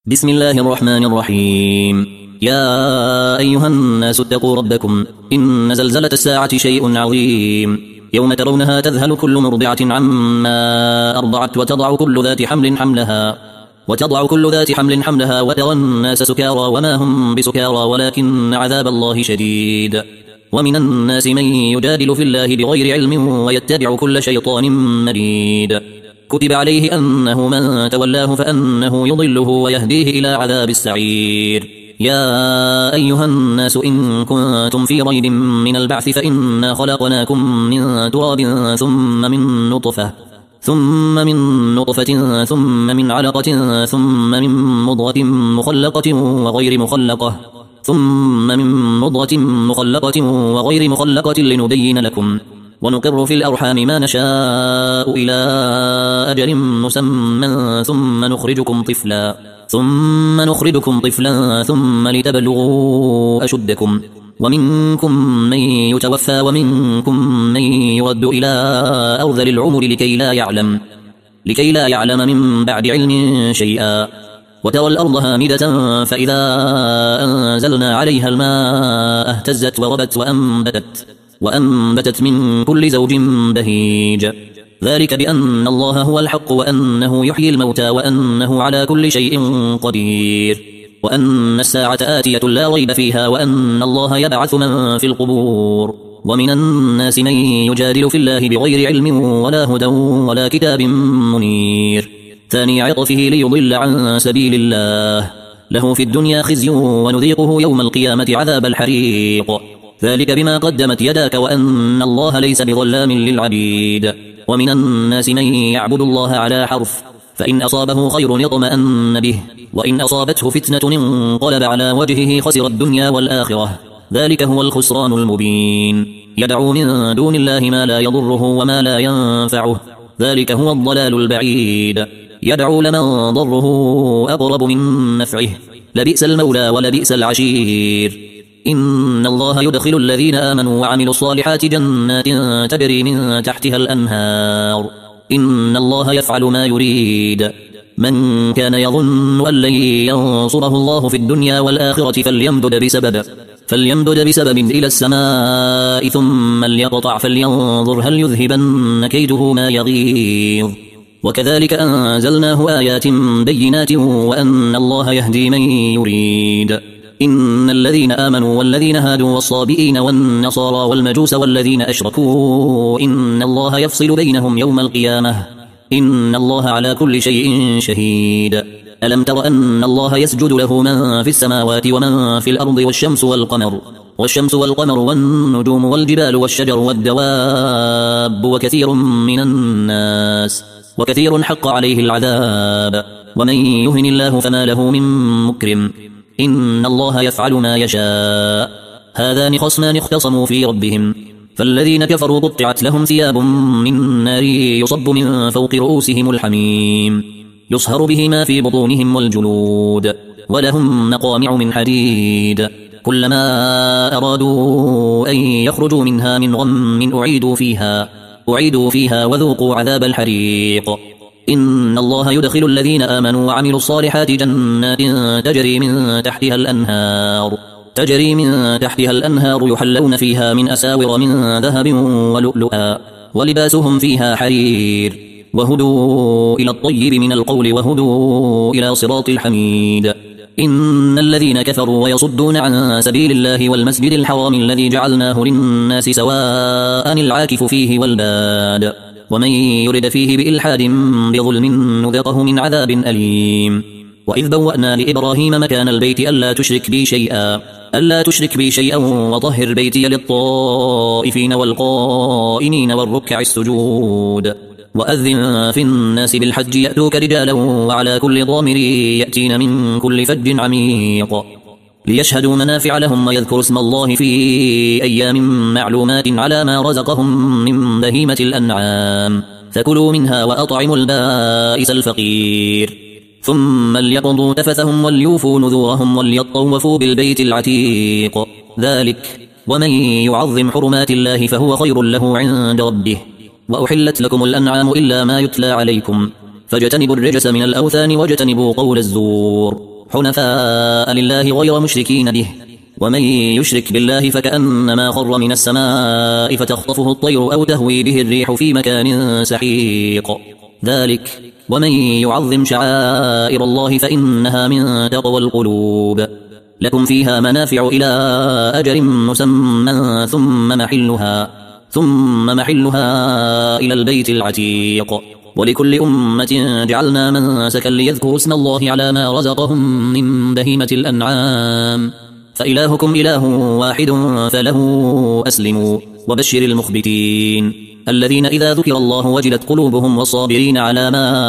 بسم الله الرحمن الرحيم. يا أيها الناس اتقوا ربكم إن زلزلة الساعة شيء عظيم، يوم ترونها تذهل كل مرضعة عما أرضعت وتضع كل ذات حمل حملها وترى الناس سكارى وما هم بسكارى ولكن عذاب الله شديد. ومن الناس من يجادل في الله بغير علم ويتبع كل شيطان مريد. كتب عليه أنه من تولاه فأنه يضله ويهديه إلى عذاب السعير. يا أيها الناس إن كنتم في ريب من البعث فإنا خلقناكم من تراب ثم من نطفة ثم من علقة ثم من مضغة مخلقة وغير مخلقة لنبين لكم ونقر في الأرحام ما نشاء إلى أجل مسمى ثم نخرجكم طفلا ثم لتبلغوا أشدكم، ومنكم من يتوفى ومنكم من يرد إلى أرذل العمر لكي لا يعلم من بعد علم شيئا. وترى الأرض هامدة فإذا أنزلنا عليها الماء اهتزت وربت وأنبتت من كل زوج بهيج. ذلك بأن الله هو الحق وأنه يحيي الموتى وأنه على كل شيء قدير، وأن الساعة آتية لا ريب فيها وأن الله يبعث من في القبور. ومن الناس من يجادل في الله بغير علم ولا هدى ولا كتاب منير. ثاني عطفه ليضل عن سبيل الله، له في الدنيا خزي ونذيقه يوم القيامة عذاب الحريق. ذلك بما قدمت يداك وأن الله ليس بظلام للعبيد. ومن الناس من يعبد الله على حرف، فإن أصابه خير اطمأن به وإن أصابته فتنة انقلب على وجهه خسر الدنيا والآخرة. ذلك هو الخسران المبين. يدعو من دون الله ما لا يضره وما لا ينفعه، ذلك هو الضلال البعيد. يدعو لمن ضره أقرب من نفعه، لبئس المولى ولبئس العشير. إن الله يدخل الذين آمنوا وعملوا الصالحات جنات تجري من تحتها الأنهار، إن الله يفعل ما يريد. من كان يظن أن لن ينصره الله في الدنيا والآخرة فليمدد بسبب إلى السماء ثم ليقطع فلينظر هل يذهبن كيده ما يغيظ. وكذلك أنزلناه آيات بينات وأن الله يهدي من يريد. إن الذين آمنوا والذين هادوا والصابئين والنصارى والمجوس والذين أشركوا إن الله يفصل بينهم يوم القيامة، إن الله على كل شيء شهيد. ألم تر أن الله يسجد له من في السماوات ومن في الأرض والشمس والقمر والنجوم والجبال والشجر والدواب وكثير حق عليه العذاب. ومن يهن الله فما له من مكرم، إن الله يفعل ما يشاء. هذان خصمان اختصموا في ربهم، فالذين كفروا قطعت لهم ثياب من نار يصب من فوق رؤوسهم الحميم يصهر به ما في بطونهم والجلود، ولهم مقامع من حديد كلما أرادوا أن يخرجوا منها من غم أعيدوا فيها وذوقوا عذاب الحريق. إن الله يدخل الذين آمنوا وعملوا الصالحات جنات تجري من تحتها الأنهار يحلون فيها من أساور من ذهب ولؤلؤا ولباسهم فيها حرير، وهدوا إلى الطيب من القول وهدوا إلى صراط الحميد. إن الذين كفروا ويصدون عن سبيل الله والمسجد الحرام الذي جعلناه للناس سواء العاكف فيه والباد، ومن يرد فيه بإلحاد بظلم نذقه من عذاب أليم. وإذ بوأنا لإبراهيم مكان البيت ألا تشرك بي شيئا وطهر بيتي للطائفين والقائمين والركع السجود. وأذن في الناس بالحج يأتوك رجالا وعلى كل ضامر يأتين من كل فج عميق ليشهدوا منافع لهم ويذكروا اسم الله في أيام معلومات على ما رزقهم من بهيمة الأنعام، فكلوا منها وأطعموا البائس الفقير. ثم ليقضوا تفثهم وليوفوا نذورهم وليطوفوا بالبيت العتيق. ذلك ومن يعظم حرمات الله فهو خير له عند ربه. وأحلت لكم الأنعام إلا ما يتلى عليكم، فاجتنبوا الرجس من الأوثان واجتنبوا قول الزور. حنفاء لله غير مشركين به، ومن يشرك بالله فكأنما خر من السماء فتخطفه الطير أو تهوي به الريح في مكان سحيق. ذلك ومن يعظم شعائر الله فإنها من تقوى القلوب. لكم فيها منافع إلى أجل مسمى ثم محلها إلى البيت العتيق. ولكل أمة جعلنا منسكا ليذكروا اسم الله على ما رزقهم من بهيمة الأنعام، فإلهكم إله واحد فله أسلموا. وبشر المخبتين الذين إذا ذكر الله وجلت قلوبهم والصابرين على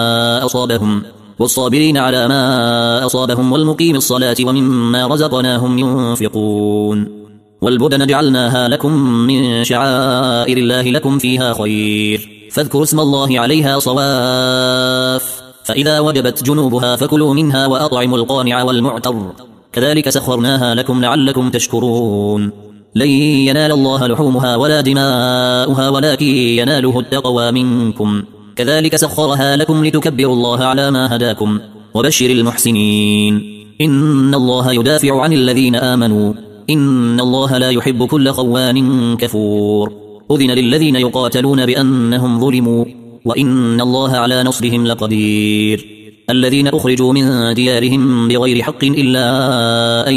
ما أصابهم والمقيم الصلاة ومما رزقناهم ينفقون. والبدن جعلناها لكم من شعائر الله لكم فيها خير، فاذكروا اسم الله عليها صواف، فإذا وجبت جنوبها فكلوا منها وأطعموا القانع والمعتر، كذلك سخرناها لكم لعلكم تشكرون. لن ينال الله لحومها ولا دماؤها ولكن يناله التقوى منكم، كذلك سخرها لكم لتكبروا الله على ما هداكم. وبشر المحسنين إن الله يدافع عن الذين آمنوا إن الله لا يحب كل خوان كفور. أذن للذين يقاتلون بأنهم ظلموا وإن الله على نصرهم لقدير. الذين أخرجوا من ديارهم بغير حق إلا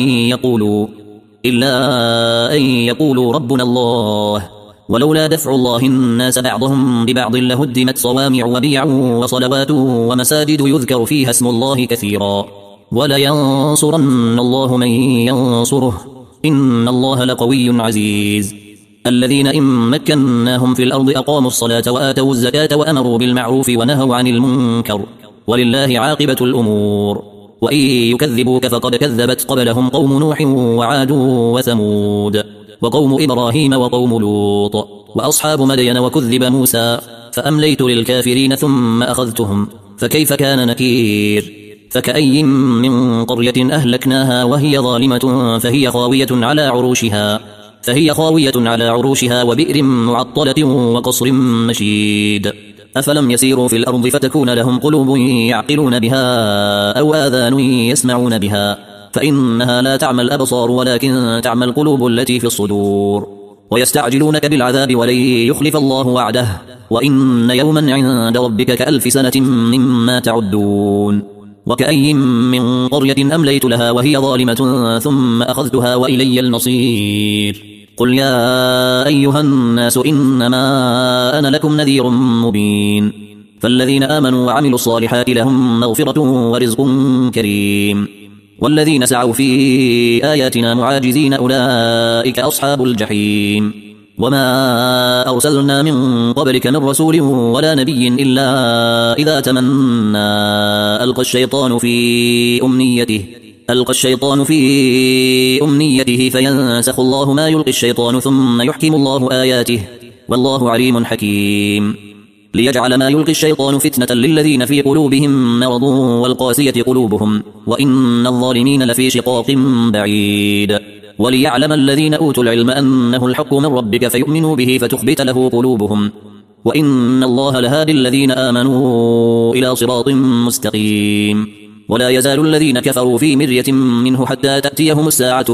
أن يقولوا ربنا الله، ولولا دفع الله الناس بعضهم ببعض لهدمت صوامع وبيع وصلوات ومساجد يذكر فيها اسم الله كثيرا، ولينصرن الله من ينصره إن الله لقوي عزيز. الذين إن مكناهم في الأرض أقاموا الصلاة وآتوا الزكاة وأمروا بالمعروف ونهوا عن المنكر، ولله عاقبة الأمور. وإن يكذبوك فقد كذبت قبلهم قوم نوح وعاد وثمود وقوم إبراهيم وقوم لوط وأصحاب مدين وكذب موسى فأمليت للكافرين ثم أخذتهم فكيف كان نكير. فكأي من قرية أهلكناها وهي ظالمة فهي خاوية على عروشها وبئر معطلة وقصر مشيد. أفلم يسيروا في الأرض فتكون لهم قلوب يعقلون بها أو آذان يسمعون بها، فإنها لا تعمى الأبصار ولكن تعمى القلوب التي في الصدور. ويستعجلونك بالعذاب ولن يخلف الله وعده وإن يوما عند ربك كألف سنة مما تعدون. وكأي من قرية أمليت لها وهي ظالمة ثم أخذتها وإلي المصير. قل يا أيها الناس إنما أنا لكم نذير مبين. فالذين آمنوا وعملوا الصالحات لهم مغفرة ورزق كريم، والذين سعوا في آياتنا معاجزين أولئك أصحاب الجحيم. وما أرسلنا من قبلك من رسول ولا نبي إلا إذا تمنى ألقى الشيطان في أمنيته فينسخ الله ما يلقي الشيطان ثم يحكم الله آياته والله عليم حكيم. ليجعل ما يلقي الشيطان فتنة للذين في قلوبهم مرض والقاسية قلوبهم وإن الظالمين لفي شقاق بعيد. وليعلم الذين أوتوا العلم أنه الحق من ربك فيؤمنوا به فتخبت له قلوبهم وإن الله لهادي الذين آمنوا إلى صراط مستقيم. ولا يزال الذين كفروا في مرية منه حتى تأتيهم الساعة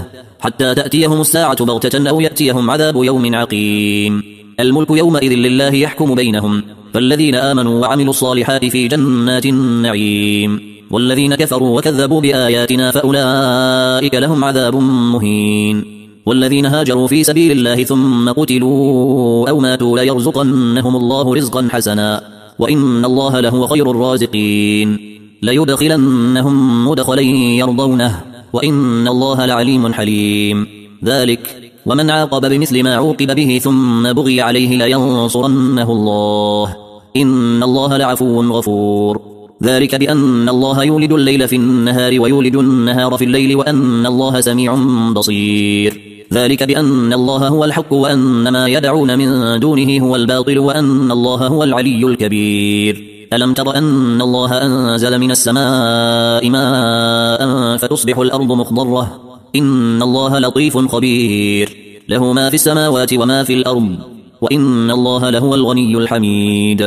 بغتة أو يأتيهم عذاب يوم عقيم. الملك يومئذ لله يحكم بينهم، فالذين آمنوا وعملوا الصالحات في جنات النعيم، والذين كفروا وكذبوا بآياتنا فأولئك لهم عذاب مهين. والذين هاجروا في سبيل الله ثم قتلوا أو ماتوا ليرزقنهم الله رزقا حسنا وإن الله لهو خير الرازقين. ليدخلنهم مدخلا يرضونه وإن الله لعليم حليم. ذلك ومن عاقب بمثل ما عوقب به ثم بغي عليه لينصرنه الله إن الله لعفو غفور. ذلك بأن الله يولد الليل في النهار ويولد النهار في الليل وأن الله سميع بصير. ذلك بأن الله هو الحق وأن ما يدعون من دونه هو الباطل وأن الله هو العلي الكبير. ألم تر أن الله أنزل من السماء ماء فتصبح الأرض مخضرة إن الله لطيف خبير له ما في السماوات وما في الأرض وإن الله لهو الغني الحميد.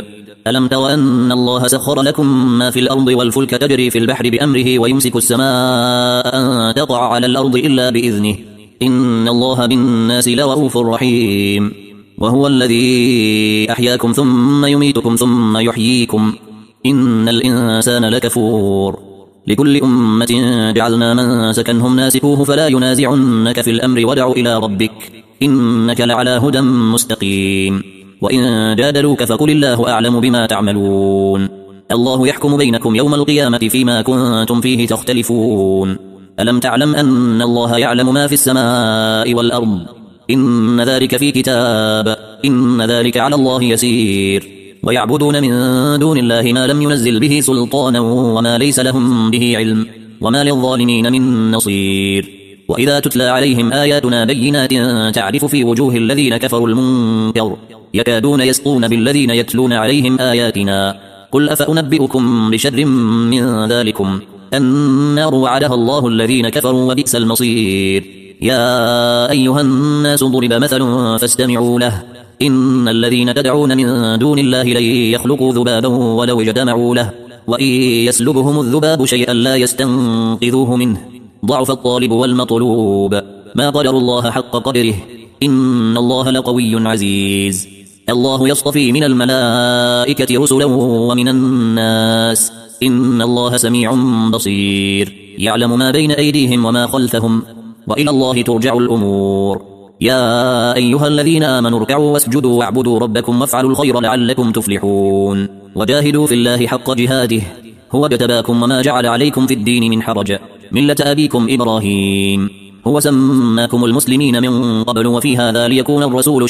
ألم تر أن الله سخر لكم ما في الأرض والفلك تجري في البحر بأمره ويمسك السماء أن تقع على الأرض إلا بإذنه إن الله بالناس لرؤوف رحيم وهو الذي أحياكم ثم يميتكم ثم يحييكم إن الإنسان لكفور لكل أمة جعلنا منسكا هم ناسكوه فلا ينازعنك في الأمر ودع إلى ربك إنك لعلى هدى مستقيم وإن جادلوك فقل الله أعلم بما تعملون الله يحكم بينكم يوم القيامة فيما كنتم فيه تختلفون ألم تعلم أن الله يعلم ما في السماء والأرض إن ذلك في كتاب إن ذلك على الله يسير ويعبدون من دون الله ما لم ينزل به سلطانا وما ليس لهم به علم وما للظالمين من نصير وإذا تتلى عليهم آياتنا بينات تعرف في وجوه الذين كفروا المنكر يكادون يسطون بالذين يتلون عليهم آياتنا قل أفأنبئكم بشر من ذلكم النار وعدها الله الذين كفروا وبئس المصير يا أيها الناس ضرب مثل فاستمعوا له إن الذين تدعون من دون الله لن يخلقوا ذبابا ولو اجتمعوا له وإن يسلبهم الذباب شيئا لا يستنقذوه منه ضعف الطالب والمطلوب ما قدر الله حق قدره إن الله لقوي عزيز الله يصطفي من الملائكة رسلا ومن الناس إن الله سميع بصير يعلم ما بين أيديهم وما خلفهم وإلى الله ترجع الأمور يا أيها الذين آمنوا اركعوا واسجدوا واعبدوا ربكم وافعلوا الخير لعلكم تفلحون وجاهدوا في الله حق جهاده هو اجتباكم وما جعل عليكم في الدين من حرج ملة أبيكم إبراهيم هو سماكم المسلمين من قبل وفي هذا ليكون الرسول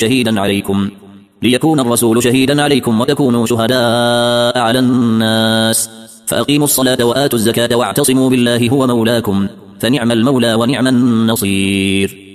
شهيدا عليكم وتكونوا شهداء على الناس فأقيموا الصلاة وآتوا الزكاة واعتصموا بالله هو مولاكم فنعم المولى ونعم النصير